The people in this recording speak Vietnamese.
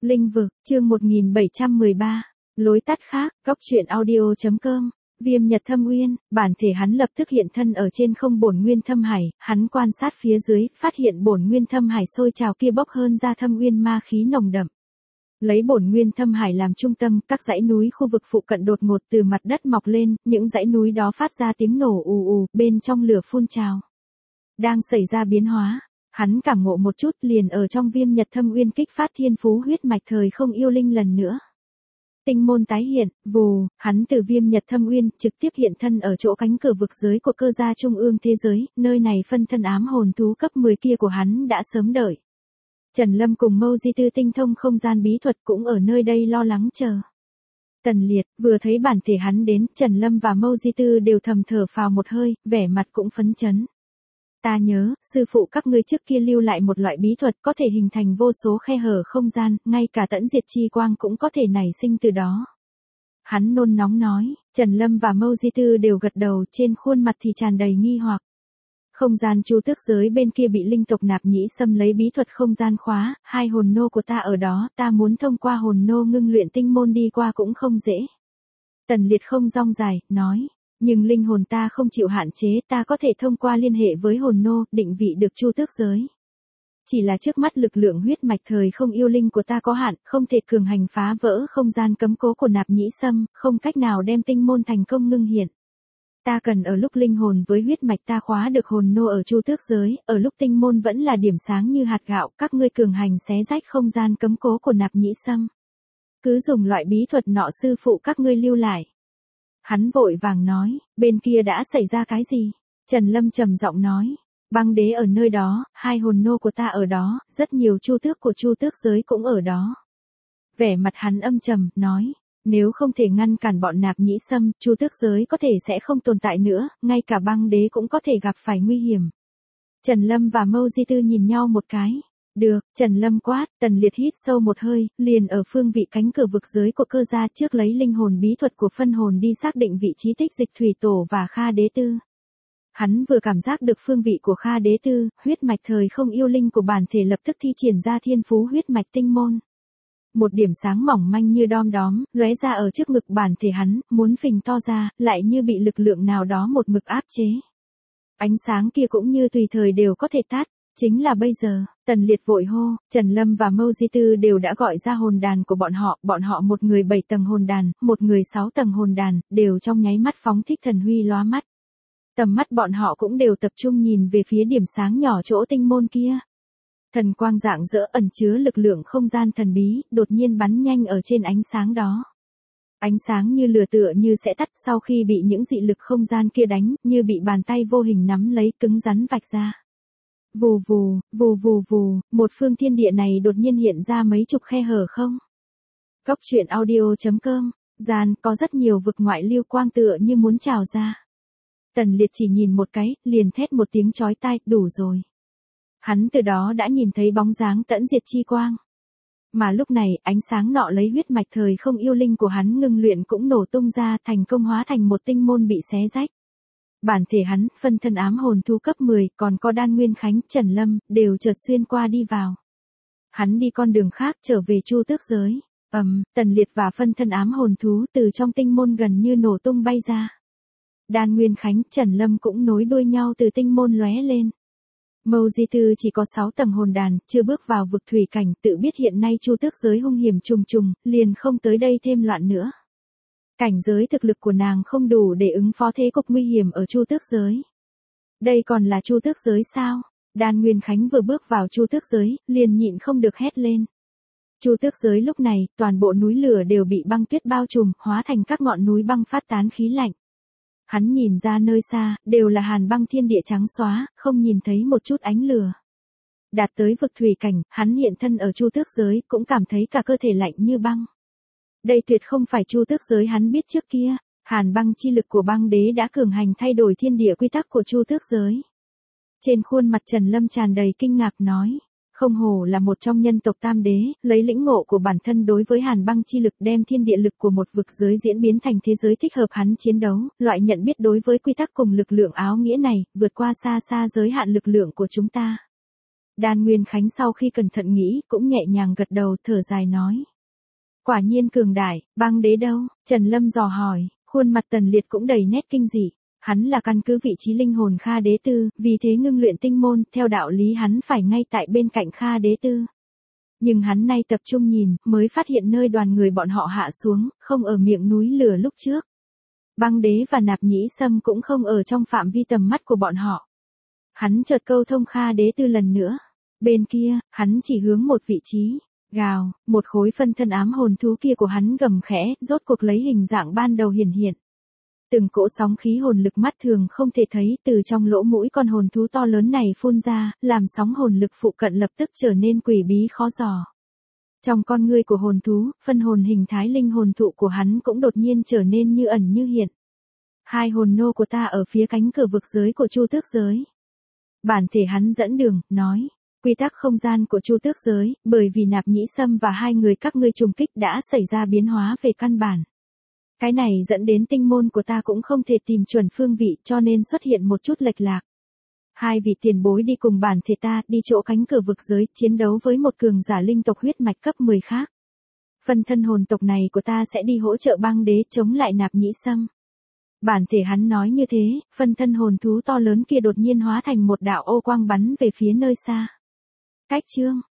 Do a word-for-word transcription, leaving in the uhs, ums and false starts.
Linh vực, chương một nghìn bảy trăm mười ba. Lối tắt khác, góc truyện audio.com. Viêm Nhật Thâm Uyên, bản thể hắn lập tức hiện thân ở trên không bổn nguyên thâm hải, hắn quan sát phía dưới, phát hiện bổn nguyên thâm hải sôi trào kia bốc hơn ra thâm uyên ma khí nồng đậm. Lấy bổn nguyên thâm hải làm trung tâm, các dãy núi khu vực phụ cận đột ngột từ mặt đất mọc lên, những dãy núi đó phát ra tiếng nổ ù ù, bên trong lửa phun trào. Đang xảy ra biến hóa. Hắn cảm ngộ một chút liền ở trong Viêm Nhật Thâm Uyên kích phát thiên phú huyết mạch thời không yêu linh lần nữa. Tinh môn tái hiện, vù, hắn từ Viêm Nhật Thâm Uyên trực tiếp hiện thân ở chỗ cánh cửa vực giới của cơ gia trung ương thế giới, nơi này phân thân ám hồn thú cấp mười kia của hắn đã sớm đợi. Trần Lâm cùng Mâu Di Tư tinh thông không gian bí thuật cũng ở nơi đây lo lắng chờ. Tần Liệt, vừa thấy bản thể hắn đến, Trần Lâm và Mâu Di Tư đều thầm thở phào một hơi, vẻ mặt cũng phấn chấn. Ta nhớ, sư phụ các ngươi trước kia lưu lại một loại bí thuật có thể hình thành vô số khe hở không gian, ngay cả tẫn diệt chi quang cũng có thể nảy sinh từ đó. Hắn nôn nóng nói, Trần Lâm và Mâu Di Tư đều gật đầu, trên khuôn mặt thì tràn đầy nghi hoặc. Không gian chu tước giới bên kia bị linh tộc Nạp Nhĩ Sâm lấy bí thuật không gian khóa, hai hồn nô của ta ở đó, ta muốn thông qua hồn nô ngưng luyện tinh môn đi qua cũng không dễ. Tần Liệt không rong dài, nói. Nhưng linh hồn ta không chịu hạn chế, ta có thể thông qua liên hệ với hồn nô, định vị được chu tước giới. Chỉ là trước mắt lực lượng huyết mạch thời không yêu linh của ta có hạn, không thể cường hành phá vỡ không gian cấm cố của Nạp Nhĩ Sâm, không cách nào đem tinh môn thành công ngưng hiện. Ta cần ở lúc linh hồn với huyết mạch ta khóa được hồn nô ở chu tước giới, ở lúc tinh môn vẫn là điểm sáng như hạt gạo, các ngươi cường hành xé rách không gian cấm cố của Nạp Nhĩ Sâm. Cứ dùng loại bí thuật nọ sư phụ các ngươi lưu lại. Hắn vội vàng nói, bên kia đã xảy ra cái gì? Trần Lâm trầm giọng nói, băng đế ở nơi đó, hai hồn nô của ta ở đó, rất nhiều chu tước của chu tước giới cũng ở đó. Vẻ mặt hắn âm trầm, nói, nếu không thể ngăn cản bọn Nạp Nhĩ Sâm, chu tước giới có thể sẽ không tồn tại nữa, ngay cả băng đế cũng có thể gặp phải nguy hiểm. Trần Lâm và Mâu Di Tư nhìn nhau một cái. Được, Trần Lâm quát, Tần Liệt hít sâu một hơi, liền ở phương vị cánh cửa vực giới của cơ gia trước lấy linh hồn bí thuật của phân hồn đi xác định vị trí tích dịch thủy tổ và Kha Đế Tư. Hắn vừa cảm giác được phương vị của Kha Đế Tư, huyết mạch thời không yêu linh của bản thể lập tức thi triển ra thiên phú huyết mạch tinh môn. Một điểm sáng mỏng manh như đom đóm, lóe ra ở trước ngực bản thể hắn, muốn phình to ra, lại như bị lực lượng nào đó một mực áp chế. Ánh sáng kia cũng như tùy thời đều có thể tắt. Chính là bây giờ, Tần Liệt vội hô, Trần Lâm và Mâu Di Tư đều đã gọi ra hồn đàn của bọn họ, bọn họ một người bảy tầng hồn đàn, một người sáu tầng hồn đàn, đều trong nháy mắt phóng thích thần huy lóa mắt. Tầm mắt bọn họ cũng đều tập trung nhìn về phía điểm sáng nhỏ chỗ tinh môn kia. Thần quang rạng rỡ ẩn chứa lực lượng không gian thần bí, đột nhiên bắn nhanh ở trên ánh sáng đó. Ánh sáng như lửa tựa như sẽ tắt sau khi bị những dị lực không gian kia đánh, như bị bàn tay vô hình nắm lấy cứng rắn vạch ra. Vù vù, vù vù vù, một phương thiên địa này đột nhiên hiện ra mấy chục khe hở không? Góc truyện audio.com, gian có rất nhiều vực ngoại lưu quang tựa như muốn trào ra. Tần Liệt chỉ nhìn một cái, liền thét một tiếng chói tai, đủ rồi. Hắn từ đó đã nhìn thấy bóng dáng tẫn diệt chi quang. Mà lúc này, ánh sáng nọ lấy huyết mạch thời không yêu linh của hắn ngưng luyện cũng nổ tung ra thành công hóa thành một tinh môn bị xé rách. Bản thể hắn, phân thân ám hồn thú cấp mười, còn có Đan Nguyên Khánh, Trần Lâm, đều chợt xuyên qua đi vào. Hắn đi con đường khác trở về chu tước giới. Ầm, um, Tần Liệt và phân thân ám hồn thú từ trong tinh môn gần như nổ tung bay ra. Đan Nguyên Khánh, Trần Lâm cũng nối đuôi nhau từ tinh môn lóe lên. Mâu Di Tư chỉ có sáu tầng hồn đàn, chưa bước vào vực thủy cảnh, tự biết hiện nay chu tước giới hung hiểm trùng trùng, liền không tới đây thêm loạn nữa. Cảnh giới thực lực của nàng không đủ để ứng phó thế cục nguy hiểm ở chu tước giới. Đây còn là chu tước giới sao? Đan Nguyên Khánh vừa bước vào chu tước giới, liền nhịn không được hét lên. Chu tước giới lúc này, toàn bộ núi lửa đều bị băng tuyết bao trùm, hóa thành các ngọn núi băng phát tán khí lạnh. Hắn nhìn ra nơi xa, đều là hàn băng thiên địa trắng xóa, không nhìn thấy một chút ánh lửa. Đạt tới vực thủy cảnh, hắn hiện thân ở chu tước giới, cũng cảm thấy cả cơ thể lạnh như băng. Đây tuyệt không phải chu tước giới hắn biết trước kia, hàn băng chi lực của băng đế đã cường hành thay đổi thiên địa quy tắc của chu tước giới. Trên khuôn mặt Trần Lâm tràn đầy kinh ngạc nói, không hổ là một trong nhân tộc tam đế, lấy lĩnh ngộ của bản thân đối với hàn băng chi lực đem thiên địa lực của một vực giới diễn biến thành thế giới thích hợp hắn chiến đấu, loại nhận biết đối với quy tắc cùng lực lượng áo nghĩa này, vượt qua xa xa giới hạn lực lượng của chúng ta. Đan Nguyên Khánh sau khi cẩn thận nghĩ, cũng nhẹ nhàng gật đầu thở dài nói. Quả nhiên cường đại, băng đế đâu? Trần Lâm dò hỏi, khuôn mặt Tần Liệt cũng đầy nét kinh dị. Hắn là căn cứ vị trí linh hồn Kha Đế Tư, vì thế ngưng luyện tinh môn, theo đạo lý hắn phải ngay tại bên cạnh Kha Đế Tư. Nhưng hắn nay tập trung nhìn, mới phát hiện nơi đoàn người bọn họ hạ xuống, không ở miệng núi lửa lúc trước. Băng đế và Nạp Nhĩ Sâm cũng không ở trong phạm vi tầm mắt của bọn họ. Hắn chợt câu thông Kha Đế Tư lần nữa. Bên kia, hắn chỉ hướng một vị trí. Gào, một khối phân thân ám hồn thú kia của hắn gầm khẽ, rốt cuộc lấy hình dạng ban đầu hiển hiện. Từng cỗ sóng khí hồn lực mắt thường không thể thấy từ trong lỗ mũi con hồn thú to lớn này phun ra, làm sóng hồn lực phụ cận lập tức trở nên quỷ bí khó dò. Trong con ngươi của hồn thú, phân hồn hình thái linh hồn thụ của hắn cũng đột nhiên trở nên như ẩn như hiện. Hai hồn nô của ta ở phía cánh cửa vực giới của Chu Tước giới. Bản thể hắn dẫn đường, nói. Quy tắc không gian của Chu Tước giới, bởi vì Nạp Nhĩ Sâm và hai người các ngươi trùng kích đã xảy ra biến hóa về căn bản. Cái này dẫn đến tinh môn của ta cũng không thể tìm chuẩn phương vị cho nên xuất hiện một chút lệch lạc. Hai vị tiền bối đi cùng bản thể ta đi chỗ cánh cửa vực giới chiến đấu với một cường giả linh tộc huyết mạch cấp mười khác. Phân thân hồn tộc này của ta sẽ đi hỗ trợ băng đế chống lại Nạp Nhĩ Sâm. Bản thể hắn nói như thế, phân thân hồn thú to lớn kia đột nhiên hóa thành một đạo ô quang bắn về phía nơi xa. Cách chương